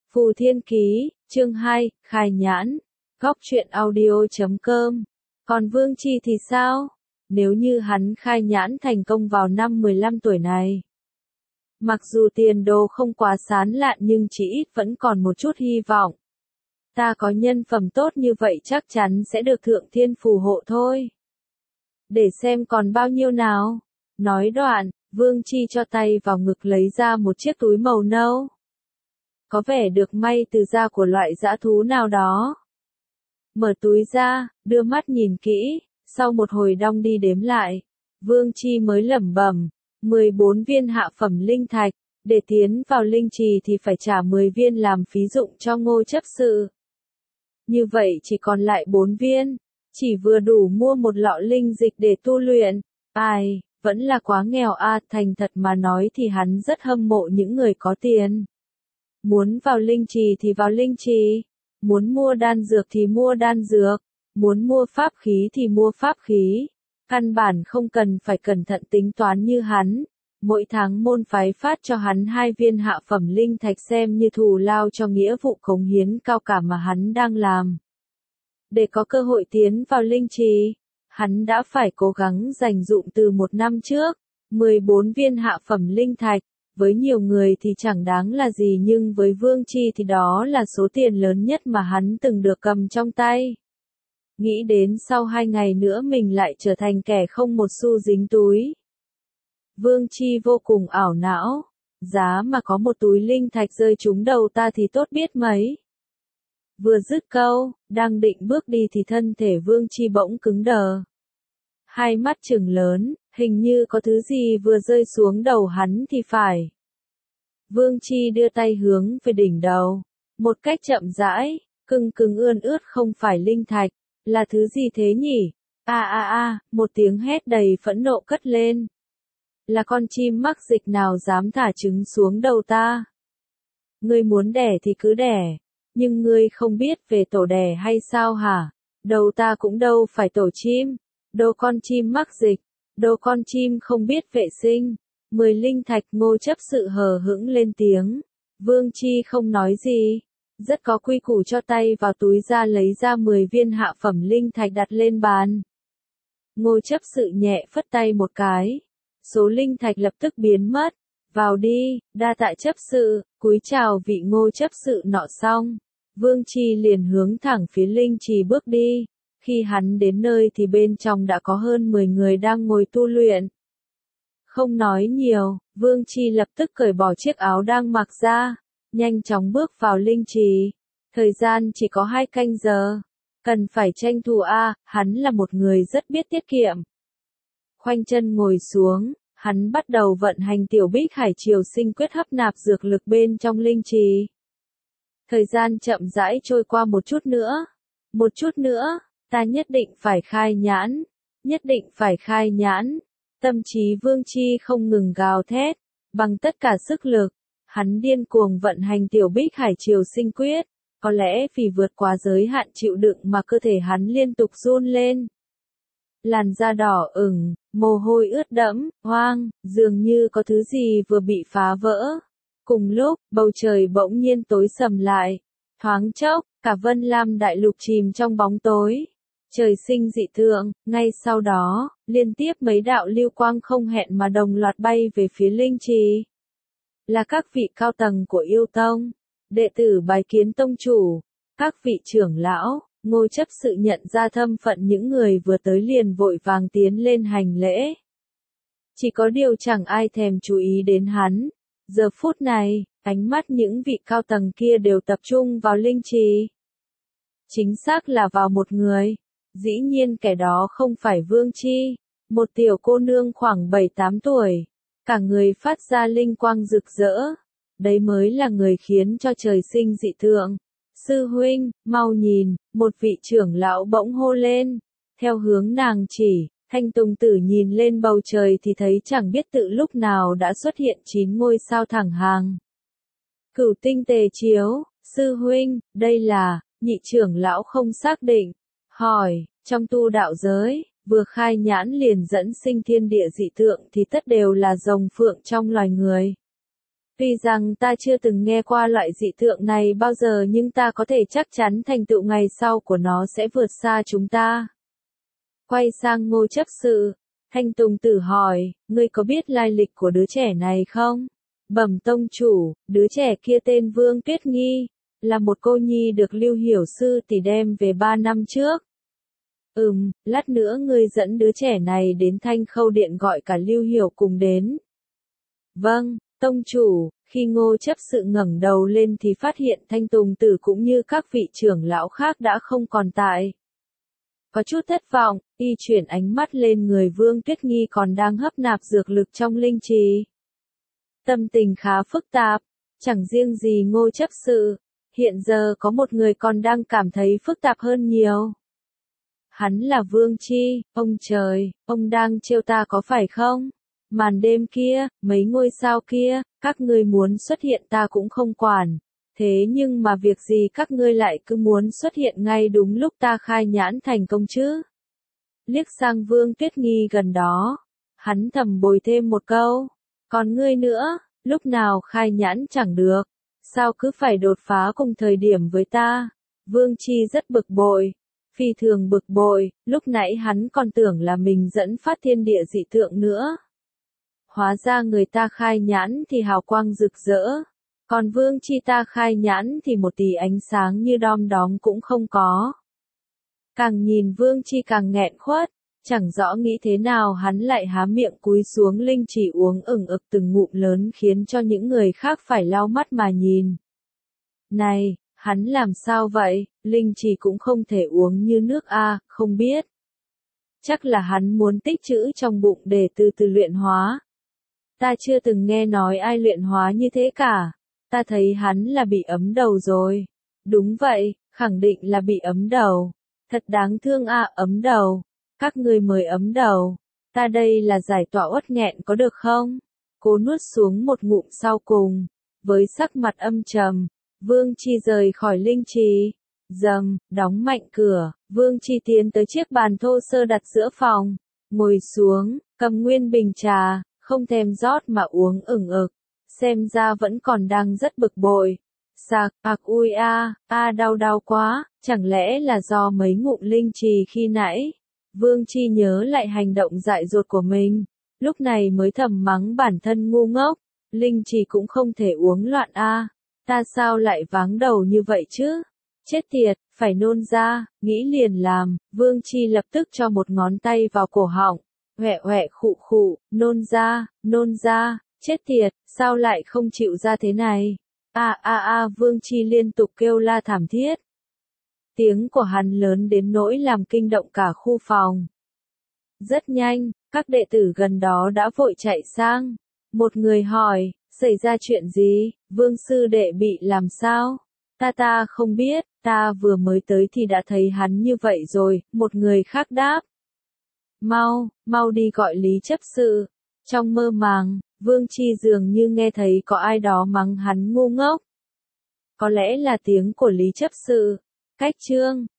Phù Thiên Ký, chương 2, khai nhãn. Góc truyện audio.com. Còn Vương Chi thì sao? Nếu như hắn khai nhãn thành công vào năm 15 tuổi này. Mặc dù tiền đồ không quá sáng lạn nhưng chỉ ít vẫn còn một chút hy vọng. Ta có nhân phẩm tốt như vậy chắc chắn sẽ được Thượng Thiên phù hộ thôi. Để xem còn bao nhiêu nào. Nói đoạn, Vương Chi cho tay vào ngực lấy ra một chiếc túi màu nâu. Có vẻ được may từ da của loại dã thú nào đó. Mở túi ra, đưa mắt nhìn kỹ, sau một hồi đong đi đếm lại, Vương Chi mới lẩm bẩm, 14 viên hạ phẩm linh thạch, để tiến vào linh trì thì phải trả 10 viên làm phí dụng cho Ngô chấp sự. Như vậy chỉ còn lại 4 viên, chỉ vừa đủ mua một lọ linh dịch để tu luyện. Ai, vẫn là quá nghèo a, thành thật mà nói thì hắn rất hâm mộ những người có tiền. Muốn vào linh trì thì vào linh trì, muốn mua đan dược thì mua đan dược, muốn mua pháp khí thì mua pháp khí. Căn bản không cần phải cẩn thận tính toán như hắn. Mỗi tháng môn phái phát cho hắn 2 viên hạ phẩm linh thạch xem như thù lao cho nghĩa vụ cống hiến cao cả mà hắn đang làm. Để có cơ hội tiến vào linh trì, hắn đã phải cố gắng dành dụm từ 1 năm trước. 14 viên hạ phẩm linh thạch, với nhiều người thì chẳng đáng là gì nhưng với Vương Chi thì đó là số tiền lớn nhất mà hắn từng được cầm trong tay. Nghĩ đến sau 2 ngày nữa mình lại trở thành kẻ không một xu dính túi. Vương Chi vô cùng ảo não, giá mà có một túi linh thạch rơi trúng đầu ta thì tốt biết mấy. Vừa dứt câu, đang định bước đi thì thân thể Vương Chi bỗng cứng đờ. Hai mắt trừng lớn, hình như có thứ gì vừa rơi xuống đầu hắn thì phải. Vương Chi đưa tay hướng về đỉnh đầu, một cách chậm rãi, cưng ươn ướt không phải linh thạch, là thứ gì thế nhỉ? Một tiếng hét đầy phẫn nộ cất lên. Là con chim mắc dịch nào dám thả trứng xuống đầu ta? Ngươi muốn đẻ thì cứ đẻ, nhưng ngươi không biết về tổ đẻ hay sao hả? Đầu ta cũng đâu phải tổ chim, đồ con chim mắc dịch, đồ con chim không biết vệ sinh. 10 linh thạch. Ngô chấp sự hờ hững lên tiếng. Vương Chi không nói gì, rất có quy củ cho tay vào túi ra lấy ra 10 viên hạ phẩm linh thạch đặt lên bàn. Ngô chấp sự nhẹ phất tay một cái, số linh thạch lập tức biến mất. Vào đi, đa tạ chấp sự, cúi chào vị Ngô chấp sự nọ xong, Vương Chi liền hướng thẳng phía linh trì bước đi. Khi hắn đến nơi thì bên trong đã có hơn 10 người đang ngồi tu luyện. Không nói nhiều, Vương Chi lập tức cởi bỏ chiếc áo đang mặc ra, nhanh chóng bước vào linh trì. Thời gian chỉ có 2 canh giờ, cần phải tranh thủ hắn là một người rất biết tiết kiệm. Khoanh chân ngồi xuống, hắn bắt đầu vận hành tiểu Bích Hải Triều Sinh quyết hấp nạp dược lực bên trong linh trì. Thời gian chậm rãi trôi qua một chút nữa, ta nhất định phải khai nhãn, nhất định phải khai nhãn. Tâm trí Vương Chi không ngừng gào thét, bằng tất cả sức lực, hắn điên cuồng vận hành tiểu Bích Hải Triều Sinh quyết, có lẽ vì vượt quá giới hạn chịu đựng mà cơ thể hắn liên tục run lên. Làn da đỏ ửng, mồ hôi ướt đẫm, hoang, dường như có thứ gì vừa bị phá vỡ. Cùng lúc, bầu trời bỗng nhiên tối sầm lại, thoáng chốc, cả Vân Lam đại lục chìm trong bóng tối. Trời sinh dị tượng, ngay sau đó, liên tiếp mấy đạo lưu quang không hẹn mà đồng loạt bay về phía linh trì. Là các vị cao tầng của yêu tông, đệ tử bái kiến tông chủ, các vị trưởng lão. Ngô chấp sự nhận ra thân phận những người vừa tới liền vội vàng tiến lên hành lễ. Chỉ có điều chẳng ai thèm chú ý đến hắn. Giờ phút này, ánh mắt những vị cao tầng kia đều tập trung vào linh trì. Chính xác là vào một người. Dĩ nhiên kẻ đó không phải Vương Chi, một tiểu cô nương khoảng 7-8 tuổi, cả người phát ra linh quang rực rỡ. Đấy mới là người khiến cho trời sinh dị tượng. Sư huynh, mau nhìn, một vị trưởng lão bỗng hô lên. Theo hướng nàng chỉ, Thanh Tùng Tử nhìn lên bầu trời thì thấy chẳng biết tự lúc nào đã xuất hiện 9 ngôi sao thẳng hàng. Cửu tinh tề chiếu, sư huynh, đây là, nhị trưởng lão không xác định. Hỏi, trong tu đạo giới, vừa khai nhãn liền dẫn sinh thiên địa dị tượng thì tất đều là rồng phượng trong loài người. Tuy rằng ta chưa từng nghe qua loại dị tượng này bao giờ nhưng ta có thể chắc chắn thành tựu ngày sau của nó sẽ vượt xa chúng ta. Quay sang Ngô chấp sự, Thanh Tùng Tử hỏi, ngươi có biết lai lịch của đứa trẻ này không? Bẩm tông chủ, đứa trẻ kia tên Vương Tuyết Nghi, là một cô nhi được Lưu Hiểu sư tỷ đem về 3 năm trước. Lát nữa ngươi dẫn đứa trẻ này đến Thanh Khâu Điện gọi cả Lưu Hiểu cùng đến. Vâng, tông chủ. Khi Ngô chấp sự ngẩng đầu lên thì phát hiện Thanh Tùng Tử cũng như các vị trưởng lão khác đã không còn tại. Có chút thất vọng, y chuyển ánh mắt lên người Vương Tuyết Nghi còn đang hấp nạp dược lực trong linh trì. Tâm tình khá phức tạp, chẳng riêng gì Ngô chấp sự, hiện giờ có một người còn đang cảm thấy phức tạp hơn nhiều. Hắn là Vương Chi, ông trời, ông đang trêu ta có phải không? Màn đêm kia, mấy ngôi sao kia, các ngươi muốn xuất hiện ta cũng không quản. Thế nhưng mà việc gì các ngươi lại cứ muốn xuất hiện ngay đúng lúc ta khai nhãn thành công chứ? Liếc sang Vương Tuyết Nghi gần đó, hắn thầm bồi thêm một câu. Còn ngươi nữa, lúc nào khai nhãn chẳng được, sao cứ phải đột phá cùng thời điểm với ta? Vương Chi rất bực bội, phi thường bực bội, lúc nãy hắn còn tưởng là mình dẫn phát thiên địa dị tượng nữa. Hóa ra người ta khai nhãn thì hào quang rực rỡ, còn Vương Chi ta khai nhãn thì một tí ánh sáng như đom đóm cũng không có. Càng nhìn Vương Chi càng nghẹn khuất, chẳng rõ nghĩ thế nào hắn lại há miệng cúi xuống linh chỉ uống ửng ực từng ngụm lớn khiến cho những người khác phải lau mắt mà nhìn. Này, hắn làm sao vậy, linh chỉ cũng không thể uống như nước a, không biết. Chắc là hắn muốn tích trữ trong bụng để từ từ luyện hóa. Ta chưa từng nghe nói ai luyện hóa như thế cả. Ta thấy hắn là bị ấm đầu rồi. Đúng vậy, khẳng định là bị ấm đầu. Thật đáng thương a, ấm đầu. Các ngươi mới ấm đầu. Ta đây là giải tỏa uất nghẹn có được không? Cố nuốt xuống một ngụm sau cùng. Với sắc mặt âm trầm, Vương Chi rời khỏi linh trì. Dầm, đóng mạnh cửa, Vương Chi tiến tới chiếc bàn thô sơ đặt giữa phòng. Ngồi xuống, cầm nguyên bình trà, không thèm rót mà uống ửng ực. Xem ra vẫn còn đang rất bực bội. Sạc, ui đau quá, chẳng lẽ là do mấy ngụm linh trì khi nãy? Vương Chi nhớ lại hành động dại dột của mình, lúc này mới thầm mắng bản thân ngu ngốc, linh trì cũng không thể uống loạn a, ta sao lại váng đầu như vậy chứ? Chết tiệt, phải nôn ra, nghĩ liền làm, Vương Chi lập tức cho một ngón tay vào cổ họng, hoẹ hoẹ khụ khụ, nôn ra, chết tiệt, sao lại không chịu ra thế này? Vương Chi liên tục kêu la thảm thiết. Tiếng của hắn lớn đến nỗi làm kinh động cả khu phòng. Rất nhanh, các đệ tử gần đó đã vội chạy sang. Một người hỏi, xảy ra chuyện gì, Vương sư đệ bị làm sao? Ta không biết, ta vừa mới tới thì đã thấy hắn như vậy rồi, một người khác đáp. Mau đi gọi Lý chấp sự. Trong mơ màng, Vương Chi dường như nghe thấy có ai đó mắng hắn ngu ngốc. Có lẽ là tiếng của Lý chấp sự. Cách chương